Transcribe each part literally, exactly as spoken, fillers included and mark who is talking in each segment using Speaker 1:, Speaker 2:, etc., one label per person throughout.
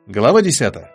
Speaker 1: Глава десятая.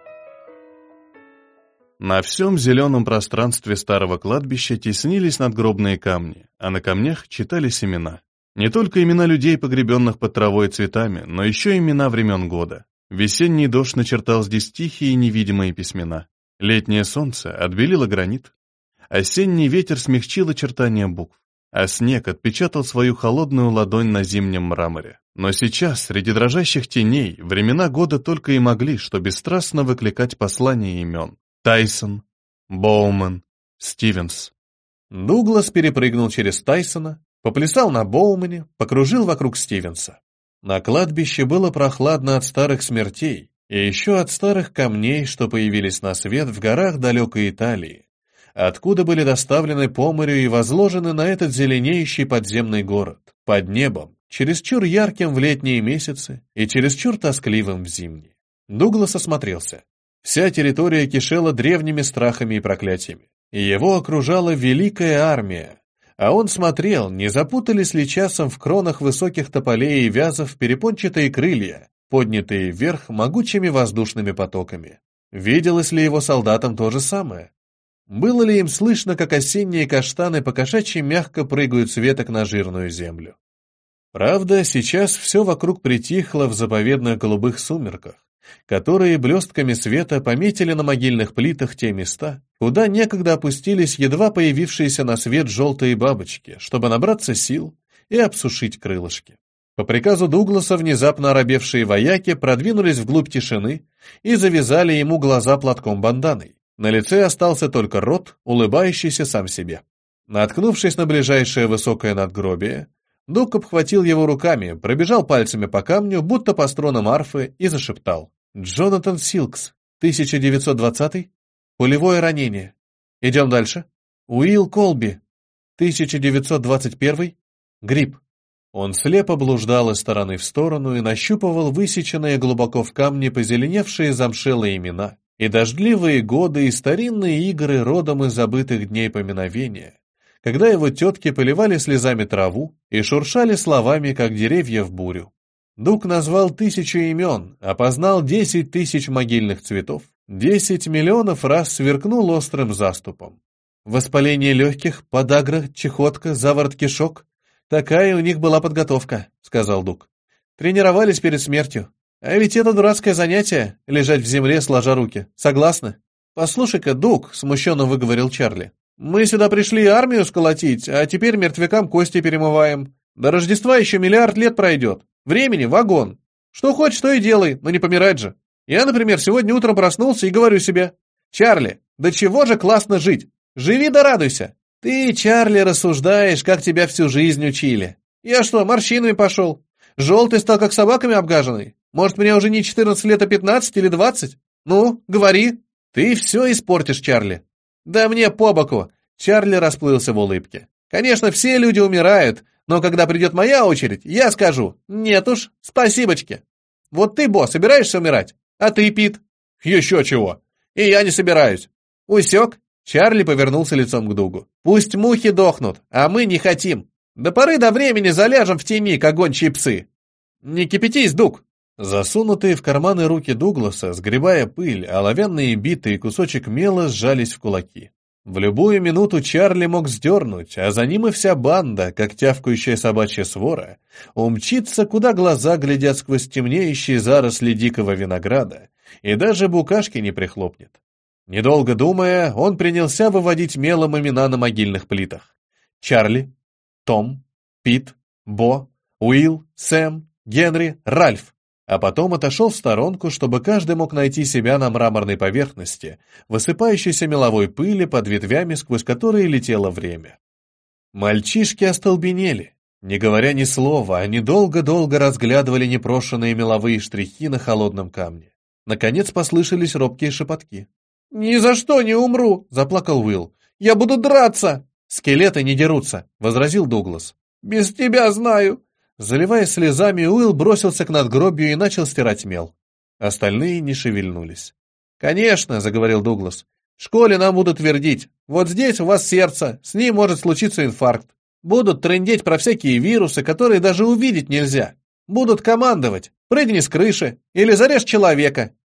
Speaker 1: На всем зеленом пространстве старого кладбища теснились надгробные камни, а на камнях читались имена. Не только имена людей, погребенных под травой и цветами, но еще имена времен года. Весенний дождь начертал здесь тихие и невидимые письмена. Летнее солнце отбелило гранит. Осенний ветер смягчил очертания букв, а снег отпечатал свою холодную ладонь на зимнем мраморе. Но сейчас, среди дрожащих теней, времена года только и могли, что бесстрастно выкликать послания имен. Тайсон, Боуман, Стивенс. Дуглас перепрыгнул через Тайсона, поплясал на Боумане, покружил вокруг Стивенса. На кладбище было прохладно от старых смертей и еще от старых камней, что появились на свет в горах далекой Италии, откуда были доставлены по морю и возложены на этот зеленеющий подземный город, под небом, чересчур ярким в летние месяцы и чересчур тоскливым в зимние. Дуглас осмотрелся. Вся территория кишела древними страхами и проклятиями, и его окружала великая армия, а он смотрел, не запутались ли часом в кронах высоких тополей и вязов перепончатые крылья, поднятые вверх могучими воздушными потоками. Виделось ли его солдатам то же самое? Было ли им слышно, как осенние каштаны по-кошачьи мягко прыгают с веток на жирную землю? Правда, сейчас все вокруг притихло в заповедных голубых сумерках, которые блестками света пометили на могильных плитах те места, куда некогда опустились едва появившиеся на свет желтые бабочки, чтобы набраться сил и обсушить крылышки. По приказу Дугласа внезапно оробевшие вояки продвинулись вглубь тишины и завязали ему глаза платком-банданой. На лице остался только рот, улыбающийся сам себе. Наткнувшись на ближайшее высокое надгробие, Дуг обхватил его руками, пробежал пальцами по камню, будто по струнам арфы, и зашептал. «Джонатан Силкс, тысяча девятьсот двадцатый? Пулевое ранение. Идем дальше. Уилл Колби, тысяча девятьсот двадцать первый? Грипп». Он слепо блуждал из стороны в сторону и нащупывал высеченные глубоко в камне позеленевшие замшелые имена, и дождливые годы, и старинные игры родом из забытых дней поминовения, когда его тетки поливали слезами траву и шуршали словами, как деревья в бурю. Дуг назвал тысячу имен, опознал десять тысяч могильных цветов, десять миллионов раз сверкнул острым заступом. Воспаление легких, подагра, чехотка, заворот кишок — такая у них была подготовка, сказал Дуг. Тренировались перед смертью. А ведь это дурацкое занятие — лежать в земле, сложа руки. Согласны? Послушай-ка, Дуг, смущенно выговорил Чарли. Мы сюда пришли армию сколотить, а теперь мертвякам кости перемываем. До Рождества еще миллиард лет пройдет. Времени вагон. Что хочешь, то и делай, но не помирать же. Я, например, сегодня утром проснулся и говорю себе: Чарли, да чего же классно жить? Живи да радуйся. Ты, Чарли, рассуждаешь, как тебя всю жизнь учили. Я что, морщинами пошел? Желтый стал, как собаками обгаженный. Может, мне уже не четырнадцать лет, а пятнадцать или двадцать? Ну, говори. Ты все испортишь, Чарли. «Да мне по боку!» — Чарли расплылся в улыбке. «Конечно, все люди умирают, но когда придет моя очередь, я скажу: нет уж, спасибочки. Вот ты, босс, собираешься умирать? А ты, Пит?» «Еще чего! И я не собираюсь!» «Усек?» — Чарли повернулся лицом к Дугу. «Пусть мухи дохнут, а мы не хотим. До поры до времени заляжем в тени, как гончие псы. Не кипятись, Дуг!» Засунутые в карманы руки Дугласа, сгребая пыль, оловянные биты и кусочек мела сжались в кулаки. В любую минуту Чарли мог сдернуть, а за ним и вся банда, как тявкающая собачья свора, умчится, куда глаза глядят сквозь темнеющие заросли дикого винограда, и даже букашки не прихлопнет. Недолго думая, он принялся выводить мелом имена на могильных плитах. Чарли, Том, Пит, Бо, Уилл, Сэм, Генри, Ральф. А потом отошел в сторонку, чтобы каждый мог найти себя на мраморной поверхности, высыпающейся меловой пыли под ветвями, сквозь которые летело время. Мальчишки остолбенели. Не говоря ни слова, они долго-долго разглядывали непрошенные меловые штрихи на холодном камне. Наконец послышались робкие шепотки. «Ни за что не умру!» — заплакал Уилл. «Я буду драться!» «Скелеты не дерутся!» — возразил Дуглас. «Без тебя знаю!» Заливаясь слезами, Уилл бросился к надгробию и начал стирать мел. Остальные не шевельнулись. «Конечно», — заговорил Дуглас, — «в школе нам будут твердить: вот здесь у вас сердце, с ним может случиться инфаркт. Будут трындеть про всякие вирусы, которые даже увидеть нельзя. Будут командовать: прыгни с крыши или зарежь человека.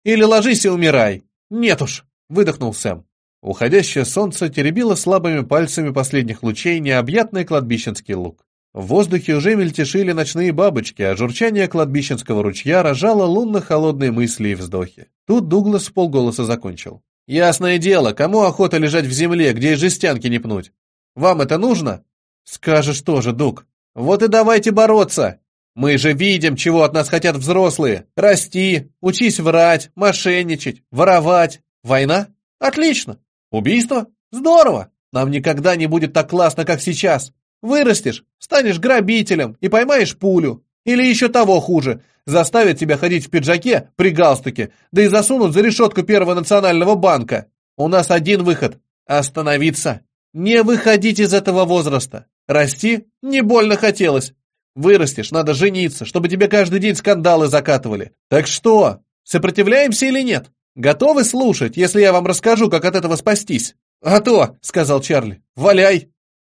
Speaker 2: Или ложись и умирай. Нет уж, выдохнул Сэм. Уходящее солнце теребило слабыми пальцами последних лучей необъятный кладбищенский луг. В воздухе уже мельтешили ночные бабочки, а журчание кладбищенского ручья рожало лунно-холодные мысли и вздохи. Тут Дуглас вполголоса закончил. «Ясное дело, кому охота лежать в земле, где и жестянки не пнуть? Вам это нужно?» «Скажешь тоже, Дуг. Вот и давайте бороться. Мы же видим, чего от нас хотят взрослые. Расти, учись врать, мошенничать, воровать. Война? Отлично. Убийство? Здорово. Нам никогда не будет так классно, как сейчас. Вырастешь, станешь грабителем и поймаешь пулю. Или еще того хуже, заставят тебя ходить в пиджаке при галстуке, да и засунут за решетку Первого национального банка. У нас один выход – остановиться. Не выходить из этого возраста. Расти не больно хотелось. Вырастешь, надо жениться, чтобы тебе каждый день скандалы закатывали. Так что, сопротивляемся или нет? Готовы слушать, если я вам расскажу, как от этого спастись? А то, сказал Чарли, валяй.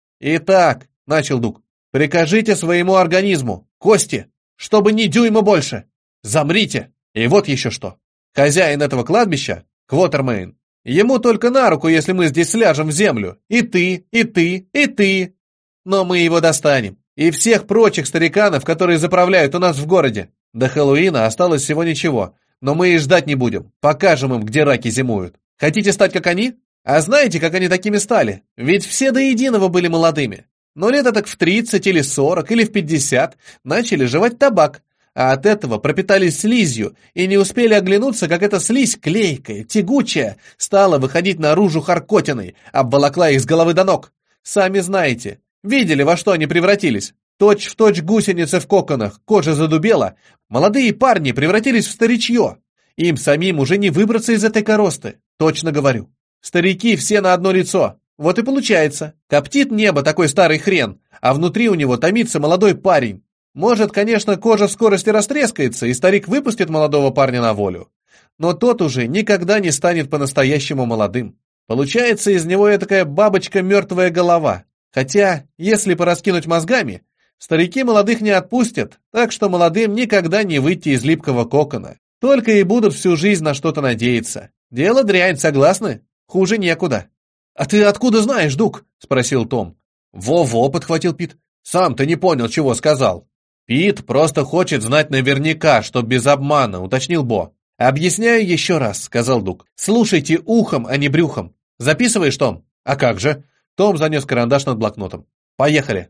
Speaker 2: Итак, начал Дуг, прикажите своему организму, кости, чтобы ни дюйма больше. Замрите. И вот еще что. Хозяин этого кладбища, Квотермейн, ему только на руку, если мы здесь сляжем в землю. И ты, и ты, и ты. Но мы его достанем. И всех прочих стариканов, которые заправляют у нас в городе. До Хэллоуина осталось всего ничего. Но мы и ждать не будем. Покажем им, где раки зимуют. Хотите стать как они? А знаете, как они такими стали? Ведь все до единого были молодыми. Но лет так в тридцать или сорок или в пятьдесят начали жевать табак. А от этого пропитались слизью и не успели оглянуться, как эта слизь клейкая, тягучая, стала выходить наружу харкотиной, обволокла их с головы до ног. Сами знаете. Видели, во что они превратились? Точь в точь гусеницы в коконах, кожа задубела. Молодые парни превратились в старичье. Им самим уже не выбраться из этой коросты. Точно говорю. Старики все на одно лицо. Вот и получается. Коптит небо такой старый хрен, а внутри у него томится молодой парень. Может, конечно, кожа в скорости растрескается, и старик выпустит молодого парня на волю. Но тот уже никогда не станет по-настоящему молодым. Получается из него этакая бабочка-мертвая голова. Хотя, если пораскинуть мозгами, старики молодых не отпустят, так что молодым никогда не выйти из липкого кокона. Только и будут всю жизнь на что-то надеяться. Дело дрянь, согласны? Хуже некуда. «А ты откуда знаешь, Дуг?» — спросил Том. «Во-во», — подхватил Пит. «Сам ты не понял, чего сказал». «Пит просто хочет знать наверняка, что без обмана», — уточнил Бо. «Объясняю еще раз», — сказал Дуг. «Слушайте ухом, а не брюхом. Записываешь, Том?» «А как же?» Том занес карандаш над блокнотом. «Поехали!»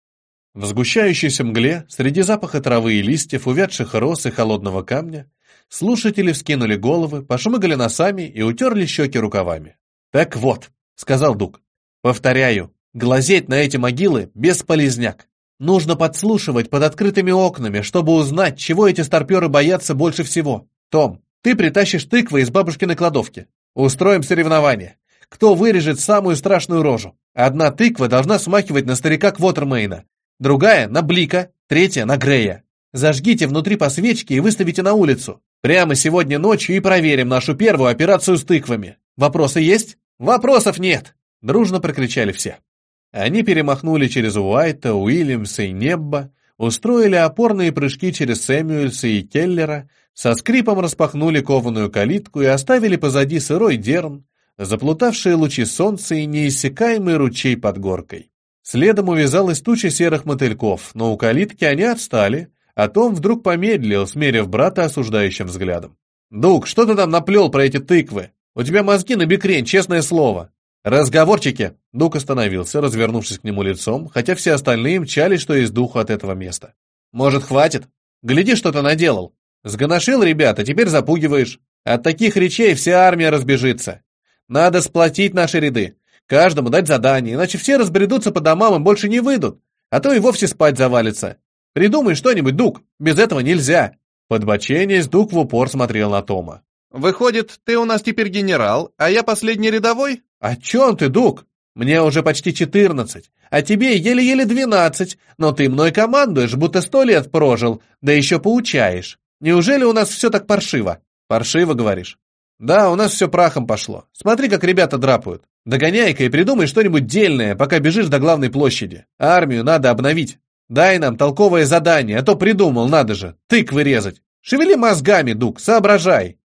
Speaker 2: В сгущающейся мгле, среди запаха травы и листьев, увядших роз и холодного камня, слушатели вскинули головы, пошмыгали носами и утерли щеки рукавами. «Так вот», — сказал Дуг, — «повторяю, глазеть на эти могилы бесполезняк. Нужно подслушивать под открытыми окнами, чтобы узнать, чего эти старперы боятся больше всего. Том, ты притащишь тыквы из бабушкиной кладовки. Устроим соревнование. Кто вырежет самую страшную рожу? Одна тыква должна смахивать на старика Квотермейна, другая — на Блика, третья — на Грея. Зажгите внутри по свечке и выставите на улицу. Прямо сегодня ночью и проверим нашу первую операцию с тыквами. Вопросы есть? Вопросов нет!» Дружно прокричали все. Они перемахнули через Уайта, Уильямса и Небба, устроили опорные прыжки через Сэмюэльса и Келлера, со скрипом распахнули кованую калитку и оставили позади сырой дерн, заплутавшие лучи солнца и неиссякаемый ручей под горкой. Следом увязалась туча серых мотыльков, но у калитки они отстали, а Том вдруг помедлил, смерив брата осуждающим взглядом. «Дуг, что ты там наплел про эти тыквы? У тебя мозги на бекрень, честное слово!» «Разговорчики!» Дуг остановился, развернувшись к нему лицом, хотя все остальные мчали, что из духу от этого места. «Может, хватит? Гляди, что ты наделал! Сгоношил, ребята, теперь запугиваешь. От таких речей вся армия разбежится. Надо сплотить наши ряды, каждому дать задание, иначе все разбредутся по домам и больше не выйдут, а то и вовсе спать завалится. Придумай что-нибудь, Дуг, без этого нельзя!» Подбоченясь, Дуг в упор смотрел на Тома. «Выходит, ты у нас теперь генерал, а я последний рядовой?» «О чем ты, Дуг? Мне уже почти четырнадцать, а тебе еле-еле двенадцать, но ты мной командуешь, будто сто лет прожил, да еще поучаешь. Неужели у нас все так паршиво?» «Паршиво, говоришь?» «Да, у нас все прахом пошло. Смотри, как ребята драпают. Догоняй-ка и придумай что-нибудь дельное, пока бежишь до главной площади. Армию надо обновить. Дай нам толковое задание, а то придумал, надо же, тыквы резать. Шевели мозгами, Дуг, соображай!»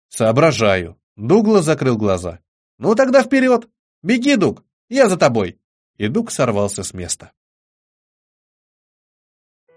Speaker 2: Соображаю. Дуглас закрыл глаза. Ну тогда вперед! Беги, Дуг, я за тобой. И Дуг сорвался с места.